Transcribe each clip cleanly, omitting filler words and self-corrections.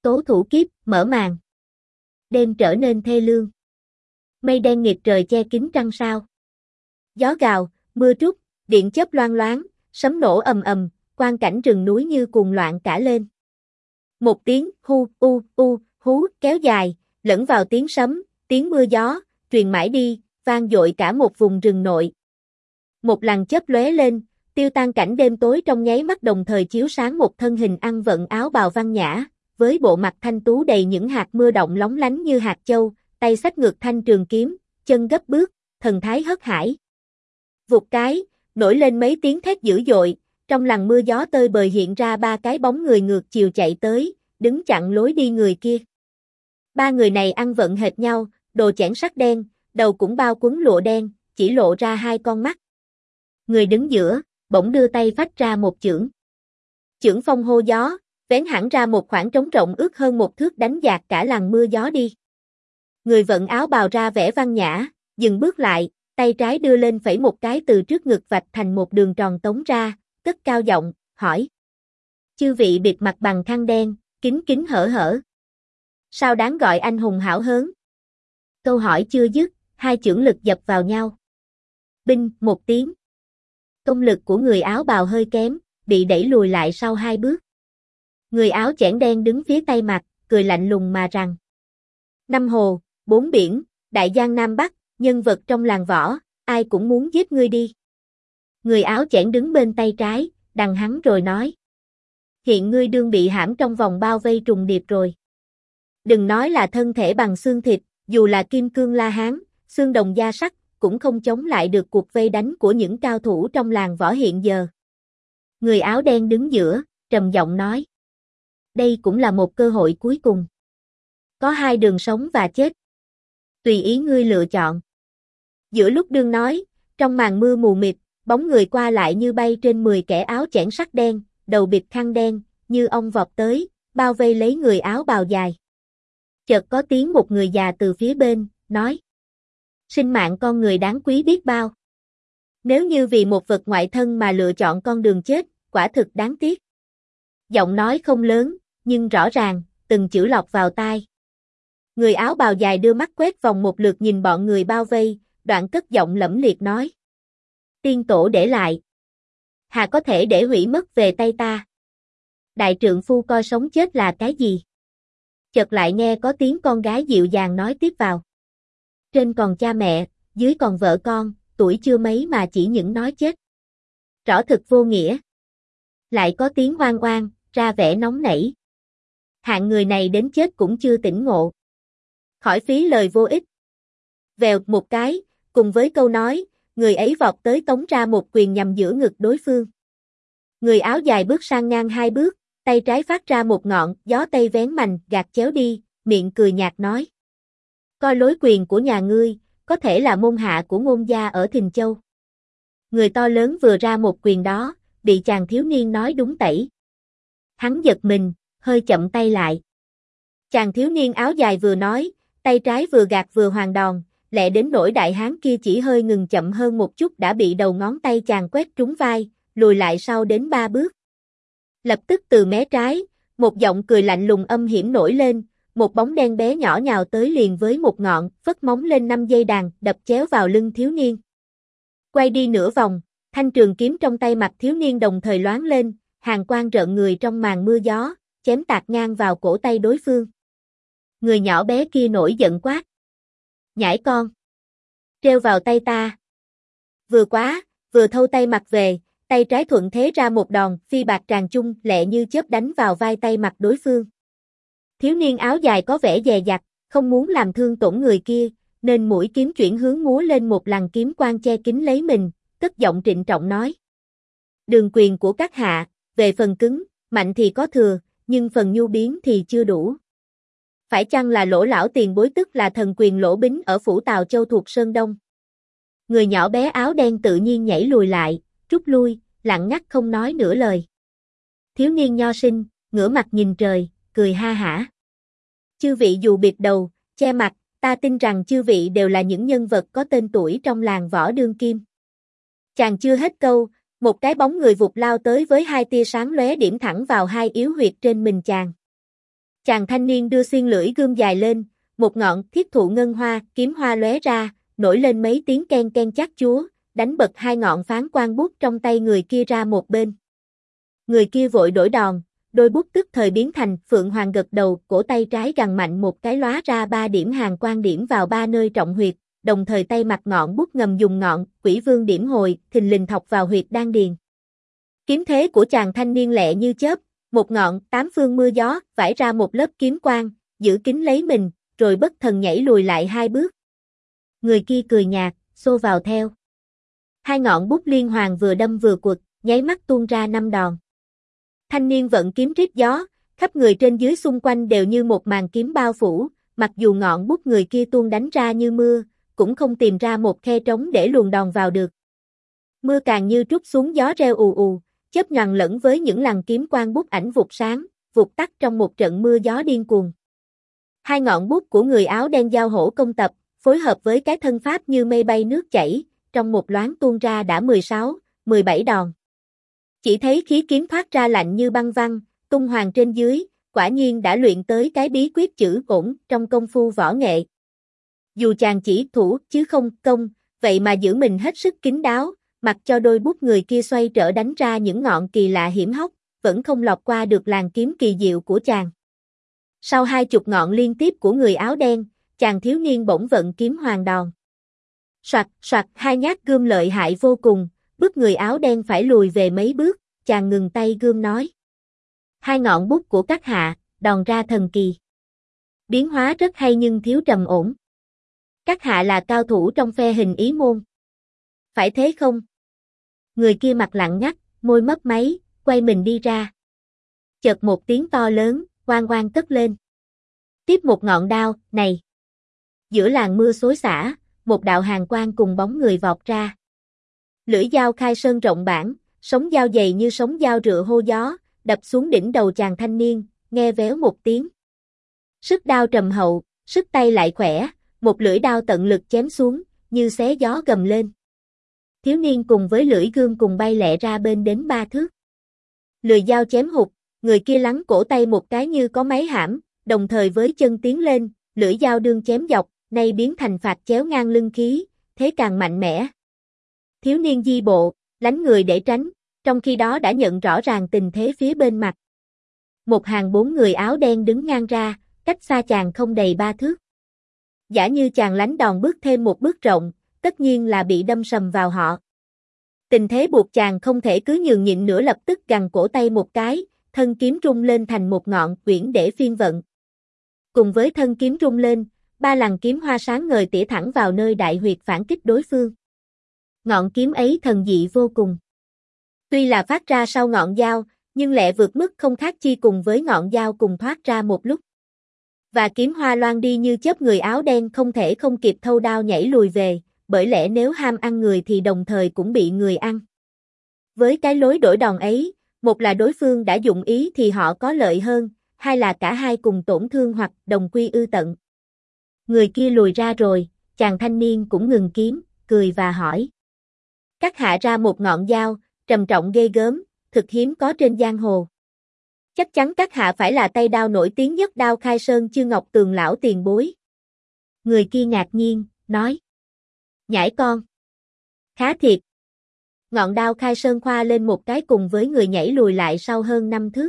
Tố thủ kiếp, mở màn. Đêm trở nên thê lương. Mây đen nghịt trời che kín trăng sao. Gió gào, mưa trút, điện chớp loang loáng, sấm nổ ầm ầm, quang cảnh rừng núi như cuồng loạn cả lên. Một tiếng hu hú kéo dài, lẫn vào tiếng sấm, tiếng mưa gió, truyền mãi đi, vang dội cả một vùng rừng nội. Một làn chớp lóe lên, tiêu tan cảnh đêm tối trong nháy mắt, đồng thời chiếu sáng một thân hình ăn vận áo bào văn nhã, với bộ mặt thanh tú đầy những hạt mưa động lóng lánh như hạt châu, tay xách ngược thanh trường kiếm, chân gấp bước, thần thái hớt hải. Vụt cái, nổi lên mấy tiếng thét dữ dội, trong làn mưa gió tơi bời hiện ra ba cái bóng người ngược chiều chạy tới, đứng chặn lối đi người kia. Ba người này ăn vận hệt nhau, đồ chẽn sắt đen, đầu cũng bao quấn lụa đen, chỉ lộ ra hai con mắt. Người đứng giữa, bỗng đưa tay phách ra một chưởng. Chưởng phong hô gió, vén hẳn ra một khoảng trống rộng ước hơn một thước, đánh dạt cả làn mưa gió đi. Người vận áo bào ra vẻ văn nhã, dừng bước lại, tay trái đưa lên phẩy một cái, từ trước ngực vạch thành một đường tròn tống ra, cất cao giọng, hỏi. Chư vị bịt mặt bằng khăn đen, kín kín hở hở. Sao đáng gọi anh hùng hảo hớn? Câu hỏi chưa dứt, hai chưởng lực dập vào nhau. Binh, một tiếng. Công lực của người áo bào hơi kém, bị đẩy lùi lại sau hai bước. Người áo chẽn đen đứng phía tay mặt, cười lạnh lùng mà rằng. Năm hồ, bốn biển, đại giang Nam Bắc, nhân vật trong làng võ, ai cũng muốn giết ngươi đi. Người áo chẽn đứng bên tay trái, đằng hắn rồi nói. Hiện ngươi đương bị hãm trong vòng bao vây trùng điệp rồi. Đừng nói là thân thể bằng xương thịt, dù là kim cương La Hán, xương đồng da sắt, cũng không chống lại được cuộc vây đánh của những cao thủ trong làng võ hiện giờ. Người áo đen đứng giữa, trầm giọng nói. Đây cũng là một cơ hội cuối cùng. Có hai đường sống và chết. Tùy ý ngươi lựa chọn. Giữa lúc đương nói, trong màn mưa mù mịt, bóng người qua lại như bay trên 10 kẻ áo chẽn sắt đen, đầu bịt khăn đen, như ong vọt tới, bao vây lấy người áo bào dài. Chợt có tiếng một người già từ phía bên, nói. Sinh mạng con người đáng quý biết bao. Nếu như vì một vật ngoại thân mà lựa chọn con đường chết, quả thực đáng tiếc. Giọng nói không lớn, nhưng rõ ràng, từng chữ lọt vào tai. Người áo bào dài đưa mắt quét vòng một lượt nhìn bọn người bao vây, đoạn cất giọng lẫm liệt nói. Tiên tổ để lại. Hà có thể để hủy mất về tay ta. Đại trượng phu coi sống chết là cái gì? Chợt lại nghe có tiếng con gái dịu dàng nói tiếp vào. Trên còn cha mẹ, dưới còn vợ con, tuổi chưa mấy mà chỉ những nói chết. Rõ thực vô nghĩa. Lại có tiếng oan oan, ra vẻ nóng nảy. Hạng người này đến chết cũng chưa tỉnh ngộ. Khỏi phí lời vô ích. Vèo một cái, cùng với câu nói, người ấy vọt tới tống ra một quyền nhằm giữa ngực đối phương. Người áo dài bước sang ngang hai bước, tay trái phát ra một ngọn, gió tây vén mành, gạt chéo đi, miệng cười nhạt nói. Coi lối quyền của nhà ngươi, có thể là môn hạ của Ngôn gia ở Thìn Châu. Người to lớn vừa ra một quyền đó, bị chàng thiếu niên nói đúng tẩy. Hắn giật mình, hơi chậm tay lại. Chàng thiếu niên áo dài vừa nói, tay trái vừa gạt vừa hoàn đòn, lẹ đến nỗi đại hán kia chỉ hơi ngừng chậm hơn một chút đã bị đầu ngón tay chàng quét trúng vai, lùi lại sau đến 3 bước. Lập tức từ mé trái, một giọng cười lạnh lùng âm hiểm nổi lên, một bóng đen bé nhỏ nhào tới liền với một ngọn, phất móng lên 5 dây đàn, đập chéo vào lưng thiếu niên. Quay đi nửa vòng, thanh trường kiếm trong tay mặt thiếu niên đồng thời loáng lên, hàn quang rợn người trong màn mưa gió, chém tạt ngang vào cổ tay đối phương. Người nhỏ bé kia nổi giận quát. Nhãi con! Treo vào tay ta! Vừa quá, vừa thâu tay mặt về, tay trái thuận thế ra một đòn, phi bạc tràng chung, lẹ như chớp đánh vào vai tay mặt đối phương. Thiếu niên áo dài có vẻ dè dặt, không muốn làm thương tổn người kia, nên mũi kiếm chuyển hướng múa lên một làn kiếm quang che kín lấy mình, cất giọng trịnh trọng nói. Đường quyền của các hạ, về phần cứng, mạnh thì có thừa, nhưng phần nhu biến thì chưa đủ. Phải chăng là Lỗ lão tiền bối, tức là thần quyền Lỗ Bính ở phủ Tào Châu thuộc Sơn Đông? Người nhỏ bé áo đen tự nhiên nhảy lùi lại, rút lui, lặng ngắt không nói nửa lời. Thiếu niên nho sinh, ngửa mặt nhìn trời, cười ha hả. Chư vị dù bịt đầu, che mặt, ta tin rằng chư vị đều là những nhân vật có tên tuổi trong làng võ đương kim. Chàng chưa hết câu, một cái bóng người vụt lao tới với hai tia sáng lóe điểm thẳng vào hai yếu huyệt trên mình chàng. Chàng thanh niên đưa xiên lưỡi gươm dài lên, một ngọn thiết thụ ngân hoa, kiếm hoa lóe ra, nổi lên mấy tiếng ken ken chát chúa, đánh bật hai ngọn phán quan bút trong tay người kia ra một bên. Người kia vội đổi đòn, đôi bút tức thời biến thành phượng hoàng gật đầu, cổ tay trái gằn mạnh một cái lóa ra 3 điểm hàn quang điểm vào 3 nơi trọng huyệt, đồng thời tay mặt ngọn bút ngầm dùng ngọn quỷ vương điểm hồi, thình lình thọc vào huyệt đan điền. Kiếm thế của chàng thanh niên lẹ như chớp, một ngọn 8 phương mưa gió, vải ra một lớp kiếm quang, giữ kín lấy mình, rồi bất thần nhảy lùi lại 2 bước. Người kia cười nhạt, xô vào theo. Hai ngọn bút liên hoàn vừa đâm vừa quật, nháy mắt tuôn ra 5 đòn. Thanh niên vận kiếm rít gió, khắp người trên dưới xung quanh đều như một màn kiếm bao phủ, mặc dù ngọn bút người kia tuôn đánh ra như mưa, cũng không tìm ra một khe trống để luồn đòn vào được. Mưa càng như trút xuống, gió reo ù ù, chớp nhoằng lẫn với những làn kiếm quang bút ảnh vụt sáng, vụt tắt trong một trận mưa gió điên cuồng. Hai ngọn bút của người áo đen giao hổ công tập, phối hợp với cái thân pháp như mây bay nước chảy, trong một loáng tuôn ra đã 16, 17 đòn. Chỉ thấy khí kiếm thoát ra lạnh như băng văng, tung hoàng trên dưới, quả nhiên đã luyện tới cái bí quyết chữ ổn trong công phu võ nghệ. Dù chàng chỉ thủ chứ không công, vậy mà giữ mình hết sức kín đáo, mặc cho đôi bút người kia xoay trở đánh ra những ngọn kỳ lạ hiểm hóc, vẫn không lọt qua được làn kiếm kỳ diệu của chàng. Sau 20 ngọn liên tiếp của người áo đen, chàng thiếu niên bỗng vận kiếm hoàng đòn. Soạt, soạt, hai nhát gươm lợi hại vô cùng, bức người áo đen phải lùi về mấy bước, chàng ngừng tay gươm nói. Hai ngọn bút của các hạ, đòn ra thần kỳ. Biến hóa rất hay nhưng thiếu trầm ổn. Các hạ là cao thủ trong phe hình ý môn. Phải thế không? Người kia mặt lặng ngắt, môi mấp máy, quay mình đi ra. Chợt một tiếng to lớn, oang oang cất lên. Tiếp một ngọn đao, này. Giữa làn mưa xối xả, một đạo hàn quang cùng bóng người vọt ra. Lưỡi dao khai sơn rộng bản, sống dao dày như sống dao rựa hô gió, đập xuống đỉnh đầu chàng thanh niên, nghe véo một tiếng. Sức đao trầm hậu, sức tay lại khỏe, một lưỡi đao tận lực chém xuống, như xé gió gầm lên. Thiếu niên cùng với lưỡi gươm cùng bay lẹ ra bên đến 3 thước. Lưỡi dao chém hụt, người kia lắng cổ tay một cái như có máy hãm, đồng thời với chân tiến lên, lưỡi dao đương chém dọc, nay biến thành phạt chéo ngang lưng khí, thế càng mạnh mẽ. Thiếu niên di bộ, lánh người để tránh, trong khi đó đã nhận rõ ràng tình thế phía bên mặt. Một hàng 4 người áo đen đứng ngang ra, cách xa chàng không đầy 3 thước. Giả như chàng lánh đòn bước thêm một bước rộng, tất nhiên là bị đâm sầm vào họ. Tình thế buộc chàng không thể cứ nhường nhịn nữa, lập tức gằn cổ tay một cái, thân kiếm rung lên thành một ngọn quyển để phiên vận. Cùng với thân kiếm rung lên, 3 làn kiếm hoa sáng ngời tỉa thẳng vào nơi đại huyệt phản kích đối phương. Ngọn kiếm ấy thần dị vô cùng. Tuy là phát ra sau ngọn dao, nhưng lẹ vượt mức không khác chi cùng với ngọn dao cùng thoát ra một lúc. Và kiếm hoa loan đi như chớp, người áo đen không thể không kịp thâu đao nhảy lùi về, bởi lẽ nếu ham ăn người thì đồng thời cũng bị người ăn. Với cái lối đổi đòn ấy, một là đối phương đã dụng ý thì họ có lợi hơn, hai là cả hai cùng tổn thương hoặc đồng quy ư tận. Người kia lùi ra rồi, chàng thanh niên cũng ngừng kiếm, cười và hỏi. Các hạ ra một ngọn dao, trầm trọng ghê gớm, thực hiếm có trên giang hồ. Chắc chắn các hạ phải là tay đao nổi tiếng nhất đao khai sơn Chư Ngọc Tường lão tiền bối. Người kia ngạc nhiên, nói. Nhãi con. Khá thiệt. Ngọn đao khai sơn khoa lên một cái cùng với người nhảy lùi lại sau hơn 5 thước.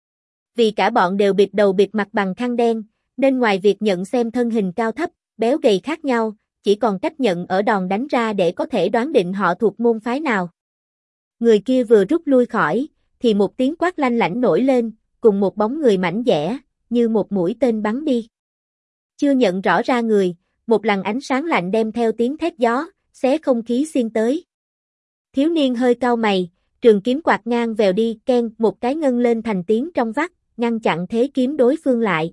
Vì cả bọn đều bịt đầu bịt mặt bằng khăn đen, nên ngoài việc nhận xem thân hình cao thấp, béo gầy khác nhau, chỉ còn cách nhận ở đòn đánh ra để có thể đoán định họ thuộc môn phái nào. Người kia vừa rút lui khỏi, thì một tiếng quát lanh lảnh nổi lên, cùng một bóng người mảnh dẻ, như một mũi tên bắn đi. Chưa nhận rõ ra người, một làn ánh sáng lạnh đem theo tiếng thét gió, xé không khí xiên tới. Thiếu niên hơi cau mày, trường kiếm quạt ngang vèo đi, keng một cái ngân lên thành tiếng trong vắt, ngăn chặn thế kiếm đối phương lại.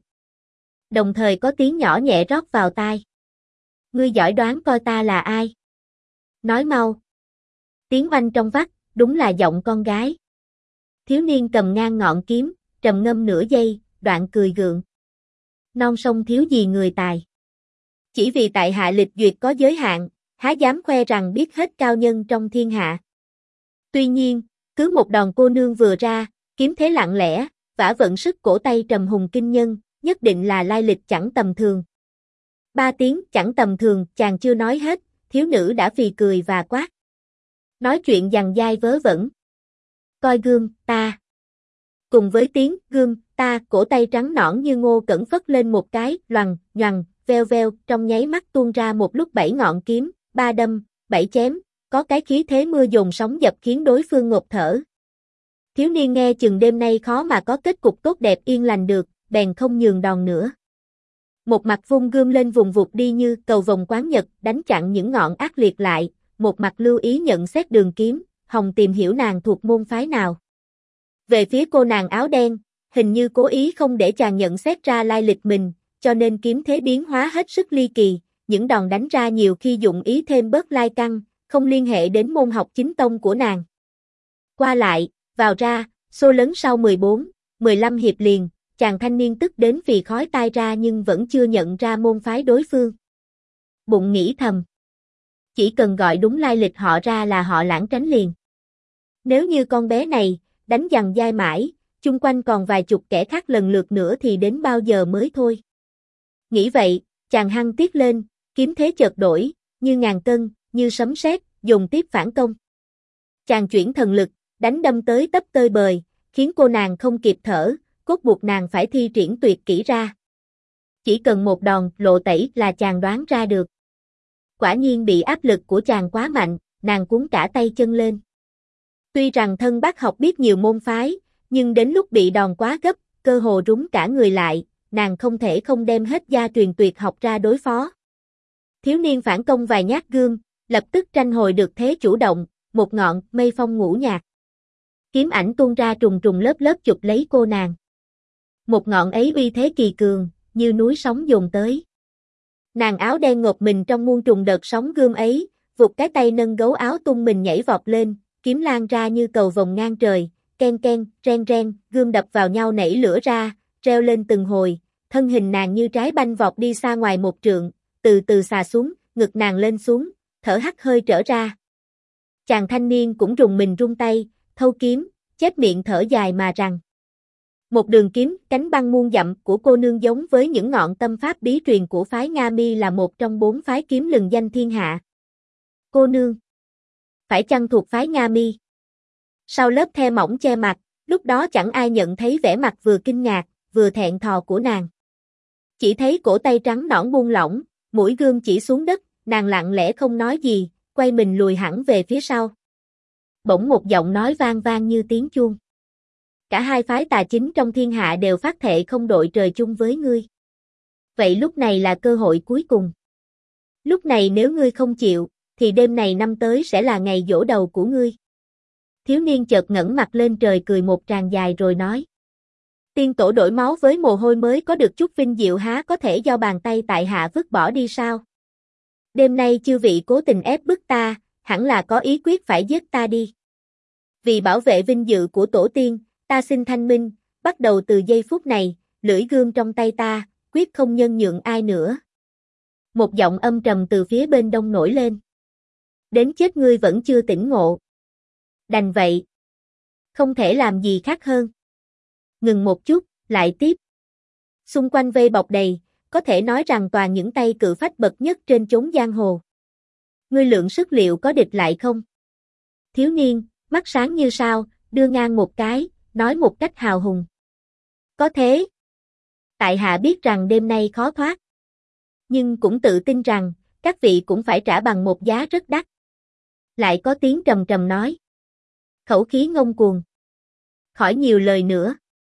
Đồng thời có tiếng nhỏ nhẹ rót vào tai. Ngươi giỏi đoán coi ta là ai? Nói mau. Tiếng oanh trong vắt, đúng là giọng con gái. Thiếu niên cầm ngang ngọn kiếm, trầm ngâm nửa giây, đoạn cười gượng. Non sông thiếu gì người tài. Chỉ vì tại hạ lịch duyệt có giới hạn, há dám khoe rằng biết hết cao nhân trong thiên hạ. Tuy nhiên, cứ một đòn cô nương vừa ra, kiếm thế lặng lẽ, vả vận sức cổ tay trầm hùng kinh nhân, nhất định là lai lịch chẳng tầm thường. 3 tiếng chẳng tầm thường, chàng chưa nói hết, thiếu nữ đã phì cười và quát. Nói chuyện dằng dai vớ vẩn. Coi gương, ta. Cùng với tiếng gương, ta, cổ tay trắng nõn như ngô cẩn phất lên một cái, loằng, nhoằng, veo veo, trong nháy mắt tuôn ra một lúc 7 ngọn kiếm, 3 đâm, 7 chém, có cái khí thế mưa dồn sóng dập khiến đối phương ngộp thở. Thiếu niên nghe chừng đêm nay khó mà có kết cục tốt đẹp yên lành được, bèn không nhường đòn nữa. Một mặt vung gươm lên vùng vụt đi như cầu vồng quán nhật, đánh chặn những ngọn ác liệt lại, một mặt lưu ý nhận xét đường kiếm, hòng tìm hiểu nàng thuộc môn phái nào. Về phía cô nàng áo đen, hình như cố ý không để chàng nhận xét ra lai lịch mình, cho nên kiếm thế biến hóa hết sức ly kỳ, những đòn đánh ra nhiều khi dụng ý thêm bớt lai căng, không liên hệ đến môn học chính tông của nàng. Qua lại, vào ra, xô lớn sau 14, 15 hiệp liền, chàng thanh niên tức đến vì khói tai ra nhưng vẫn chưa nhận ra môn phái đối phương. Bụng nghĩ thầm. Chỉ cần gọi đúng lai lịch họ ra là họ lãng tránh liền. Nếu như con bé này, đánh dằng dai mãi, chung quanh còn vài chục kẻ khác lần lượt nữa thì đến bao giờ mới thôi. Nghĩ vậy, chàng hăng tiết lên, kiếm thế chợt đổi, như ngàn cân, như sấm sét, dùng tiếp phản công. Chàng chuyển thần lực, đánh đâm tới tấp tơi bời, khiến cô nàng không kịp thở, cốt buộc nàng phải thi triển tuyệt kỹ ra. Chỉ cần một đòn lộ tẩy là chàng đoán ra được. Quả nhiên bị áp lực của chàng quá mạnh, nàng cuốn cả tay chân lên. Tuy rằng thân bác học biết nhiều môn phái, nhưng đến lúc bị đòn quá gấp, cơ hồ rúng cả người lại, nàng không thể không đem hết gia truyền tuyệt học ra đối phó. Thiếu niên phản công vài nhát gươm, lập tức tranh hồi được thế chủ động, một ngọn mây phong ngũ nhạc. Kiếm ảnh tuôn ra trùng trùng lớp lớp chụp lấy cô nàng. Một ngọn ấy uy thế kỳ cường, như núi sóng dồn tới. Nàng áo đen ngộp mình trong muôn trùng đợt sóng gươm ấy, vụt cái tay nâng gấu áo tung mình nhảy vọt lên, kiếm lan ra như cầu vồng ngang trời, ken ken, ren ren, gươm đập vào nhau nảy lửa ra, reo lên từng hồi, thân hình nàng như trái banh vọt đi xa ngoài một trượng, từ từ xà xuống, ngực nàng lên xuống, thở hắt hơi trở ra. Chàng thanh niên cũng rùng mình rung tay, thâu kiếm, chép miệng thở dài mà rằng. Một đường kiếm cánh băng muôn dặm của cô nương giống với những ngọn tâm pháp bí truyền của phái Nga Mi là một trong 4 phái kiếm lừng danh thiên hạ. Cô nương, phải chăng thuộc phái Nga Mi? Sau lớp the mỏng che mặt, lúc đó chẳng ai nhận thấy vẻ mặt vừa kinh ngạc, vừa thẹn thò của nàng. Chỉ thấy cổ tay trắng nõn buông lỏng, mũi gươm chỉ xuống đất, nàng lặng lẽ không nói gì, quay mình lùi hẳn về phía sau. Bỗng một giọng nói vang vang như tiếng chuông. Cả hai phái tà chính trong thiên hạ đều phát thệ không đội trời chung với ngươi. Vậy lúc này là cơ hội cuối cùng. Lúc này nếu ngươi không chịu, thì đêm này năm tới sẽ là ngày giỗ đầu của ngươi. Thiếu niên chợt ngẩng mặt lên trời cười một tràng dài rồi nói. Tiên tổ đổi máu với mồ hôi mới có được chút vinh diệu há có thể do bàn tay tại hạ vứt bỏ đi sao? Đêm nay chư vị cố tình ép bức ta, hẳn là có ý quyết phải giết ta đi. Vì bảo vệ vinh dự của tổ tiên, ta xin thanh minh, bắt đầu từ giây phút này, lưỡi gươm trong tay ta, quyết không nhân nhượng ai nữa. Một giọng âm trầm từ phía bên đông nổi lên. Đến chết ngươi vẫn chưa tỉnh ngộ. Đành vậy. Không thể làm gì khác hơn. Ngừng một chút, lại tiếp. Xung quanh vây bọc đầy, có thể nói rằng toàn những tay cự phách bậc nhất trên chốn giang hồ. Ngươi lượng sức liệu có địch lại không? Thiếu niên, mắt sáng như sao, đưa ngang một cái, nói một cách hào hùng. Có thế. Tại hạ biết rằng đêm nay khó thoát. Nhưng cũng tự tin rằng, các vị cũng phải trả bằng một giá rất đắt. Lại có tiếng trầm trầm nói. Khẩu khí ngông cuồng. Khỏi nhiều lời nữa.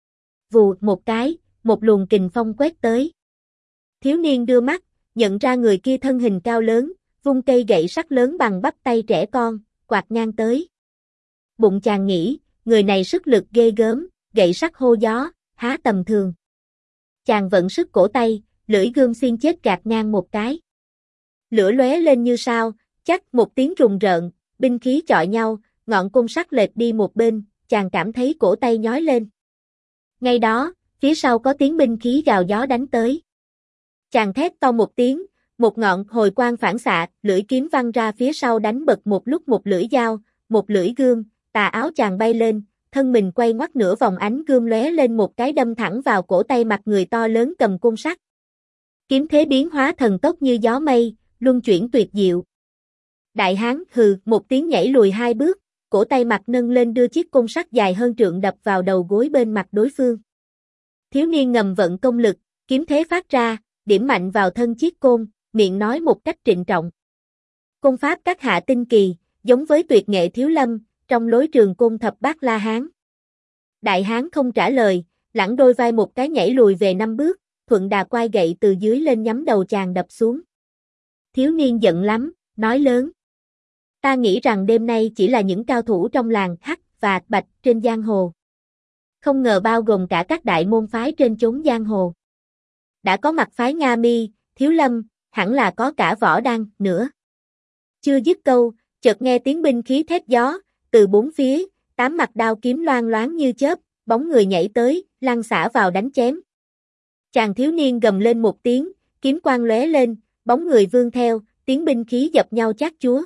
Vù một cái, một luồng kình phong quét tới. Thiếu niên đưa mắt, nhận ra người kia thân hình cao lớn, vung cây gậy sắt lớn bằng bắp tay trẻ con, quạt ngang tới. Bụng chàng nghĩ, người này sức lực ghê gớm, gậy sắt hô gió, há tầm thường. Chàng vận sức cổ tay, lưỡi gươm xiên chết gạt ngang một cái. Lửa lóe lên như sao, chắc một tiếng rùng rợn, binh khí chọi nhau, ngọn côn sắt lệch đi một bên, chàng cảm thấy cổ tay nhói lên. Ngay đó, phía sau có tiếng binh khí gào gió đánh tới. Chàng thét to một tiếng, một ngọn hồi quang phản xạ, lưỡi kiếm văng ra phía sau đánh bật một lúc một lưỡi dao, một lưỡi gươm, tà áo chàng bay lên, thân mình quay ngoắt nửa vòng, ánh gươm lóe lên một cái đâm thẳng vào cổ tay mặt người to lớn cầm côn sắt. Kiếm thế biến hóa thần tốc như gió mây, luân chuyển tuyệt diệu. Đại hán hừ một tiếng nhảy lùi 2 bước, cổ tay mặt nâng lên đưa chiếc côn sắt dài hơn trượng đập vào đầu gối bên mặt đối phương. Thiếu niên ngầm vận công lực, kiếm thế phát ra, điểm mạnh vào thân chiếc côn, miệng nói một cách trịnh trọng. Côn pháp các hạ tinh kỳ, giống với tuyệt nghệ thiếu lâm, trong lối trường côn thập bát la hán. Đại hán không trả lời, lẳng đôi vai một cái nhảy lùi về 5 bước, thuận đà quai gậy từ dưới lên nhắm đầu chàng đập xuống. Thiếu niên giận lắm, nói lớn. Ta nghĩ rằng đêm nay chỉ là những cao thủ trong làng hắc và bạch trên giang hồ. Không ngờ bao gồm cả các đại môn phái trên chốn giang hồ. Đã có mặt phái Nga Mi, Thiếu Lâm, hẳn là có cả Võ Đăng nữa. Chưa dứt câu, chợt nghe tiếng binh khí thét gió, từ 4 phía, 8 mặt đao kiếm loang loáng như chớp, bóng người nhảy tới, lăn xả vào đánh chém. Chàng thiếu niên gầm lên một tiếng, kiếm quang lóe lên, bóng người vươn theo, tiếng binh khí dập nhau chát chúa.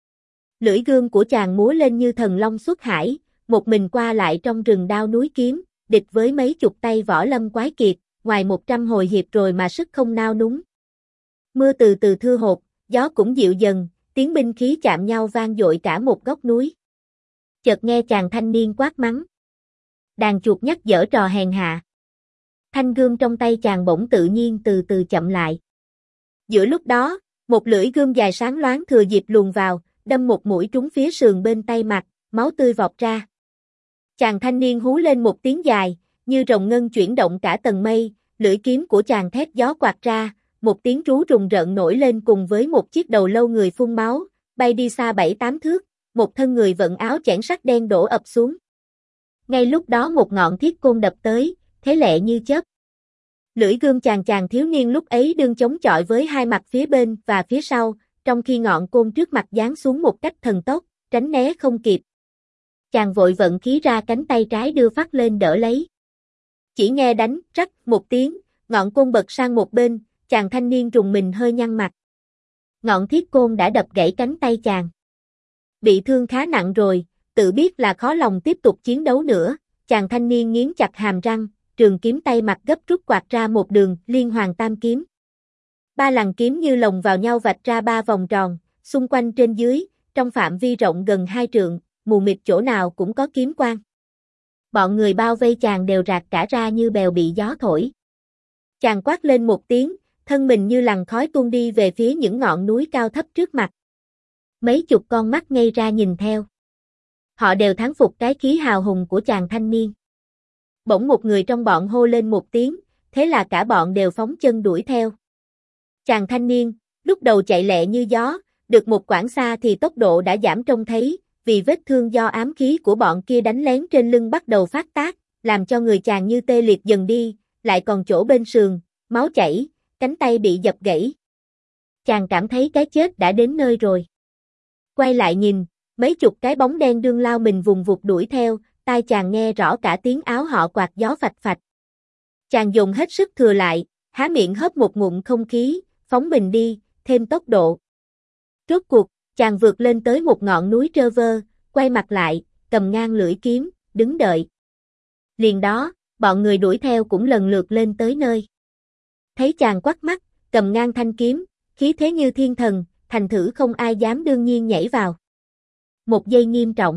Lưỡi gươm của chàng múa lên như thần long xuất hải, một mình qua lại trong rừng đao núi kiếm, địch với mấy chục tay võ lâm quái kiệt, ngoài 100 hồi hiệp rồi mà sức không nao núng. Mưa từ từ thưa hột, gió cũng dịu dần, tiếng binh khí chạm nhau vang dội cả một góc núi. Chợt nghe chàng thanh niên quát mắng. Đàn chuột nhắt dở trò hèn hạ. Thanh gươm trong tay chàng bỗng tự nhiên từ từ chậm lại. Giữa lúc đó, một lưỡi gươm dài sáng loáng thừa dịp luồn vào, đâm một mũi trúng phía sườn bên tay mặt, máu tươi vọt ra. Chàng thanh niên hú lên một tiếng dài, như rồng ngân chuyển động cả tầng mây, lưỡi kiếm của chàng thét gió quạt ra, một tiếng rú rùng rợn nổi lên cùng với một chiếc đầu lâu người phun máu, bay đi xa 7-8 thước, một thân người vận áo chẽn sắt đen đổ ập xuống. Ngay lúc đó một ngọn thiết côn đập tới, thế lẹ như chớp. Lưỡi gươm chàng thiếu niên lúc ấy đương chống chọi với hai mặt phía bên và phía sau, trong khi ngọn côn trước mặt giáng xuống một cách thần tốc, tránh né không kịp. Chàng vội vận khí ra, cánh tay trái đưa phát lên đỡ lấy. Chỉ nghe đánh rắc một tiếng, ngọn côn bật sang một bên, chàng thanh niên rùng mình hơi nhăn mặt. Ngọn thiết côn đã đập gãy cánh tay chàng. Bị thương khá nặng rồi, tự biết là khó lòng tiếp tục chiến đấu nữa, chàng thanh niên nghiến chặt hàm răng, trường kiếm tay mặt gấp rút quạt ra một đường liên hoàn tam kiếm. 3 lằn kiếm như lồng vào nhau vạch ra 3 vòng tròn, xung quanh trên dưới, trong phạm vi rộng gần 2 trượng, mù mịt chỗ nào cũng có kiếm quang. Bọn người bao vây chàng đều rạc cả ra như bèo bị gió thổi. Chàng quát lên một tiếng, thân mình như lằn khói tuôn đi về phía những ngọn núi cao thấp trước mặt. Mấy chục con mắt ngây ra nhìn theo. Họ đều thán phục cái khí hào hùng của chàng thanh niên. Bỗng một người trong bọn hô lên một tiếng, thế là cả bọn đều phóng chân đuổi theo. Chàng thanh niên, lúc đầu chạy lẹ như gió, được một quãng xa thì tốc độ đã giảm trông thấy, vì vết thương do ám khí của bọn kia đánh lén trên lưng bắt đầu phát tác, làm cho người chàng như tê liệt dần đi, lại còn chỗ bên sườn, máu chảy, cánh tay bị dập gãy. Chàng cảm thấy cái chết đã đến nơi rồi. Quay lại nhìn, mấy chục cái bóng đen đương lao mình vùng vụt đuổi theo, tai chàng nghe rõ cả tiếng áo họ quạt gió phạch phạch. Chàng dùng hết sức thừa lại, há miệng hớp một ngụm không khí, phóng mình đi, thêm tốc độ. Rốt cuộc, chàng vượt lên tới một ngọn núi trơ vơ, quay mặt lại, cầm ngang lưỡi kiếm, đứng đợi. Liền đó, bọn người đuổi theo cũng lần lượt lên tới nơi. Thấy chàng quắt mắt, cầm ngang thanh kiếm, khí thế như thiên thần, thành thử không ai dám đương nhiên nhảy vào. Một giây nghiêm trọng.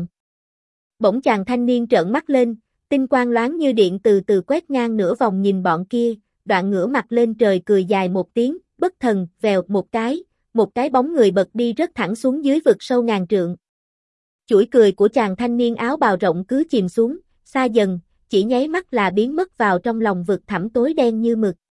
Bỗng chàng thanh niên trợn mắt lên, tinh quang loáng như điện từ từ quét ngang nửa vòng nhìn bọn kia, đoạn ngửa mặt lên trời cười dài một tiếng, bất thần, vèo một cái bóng người bật đi rất thẳng xuống dưới vực sâu ngàn trượng. Chuỗi cười của chàng thanh niên áo bào rộng cứ chìm xuống, xa dần, chỉ nháy mắt là biến mất vào trong lòng vực thẳm tối đen như mực.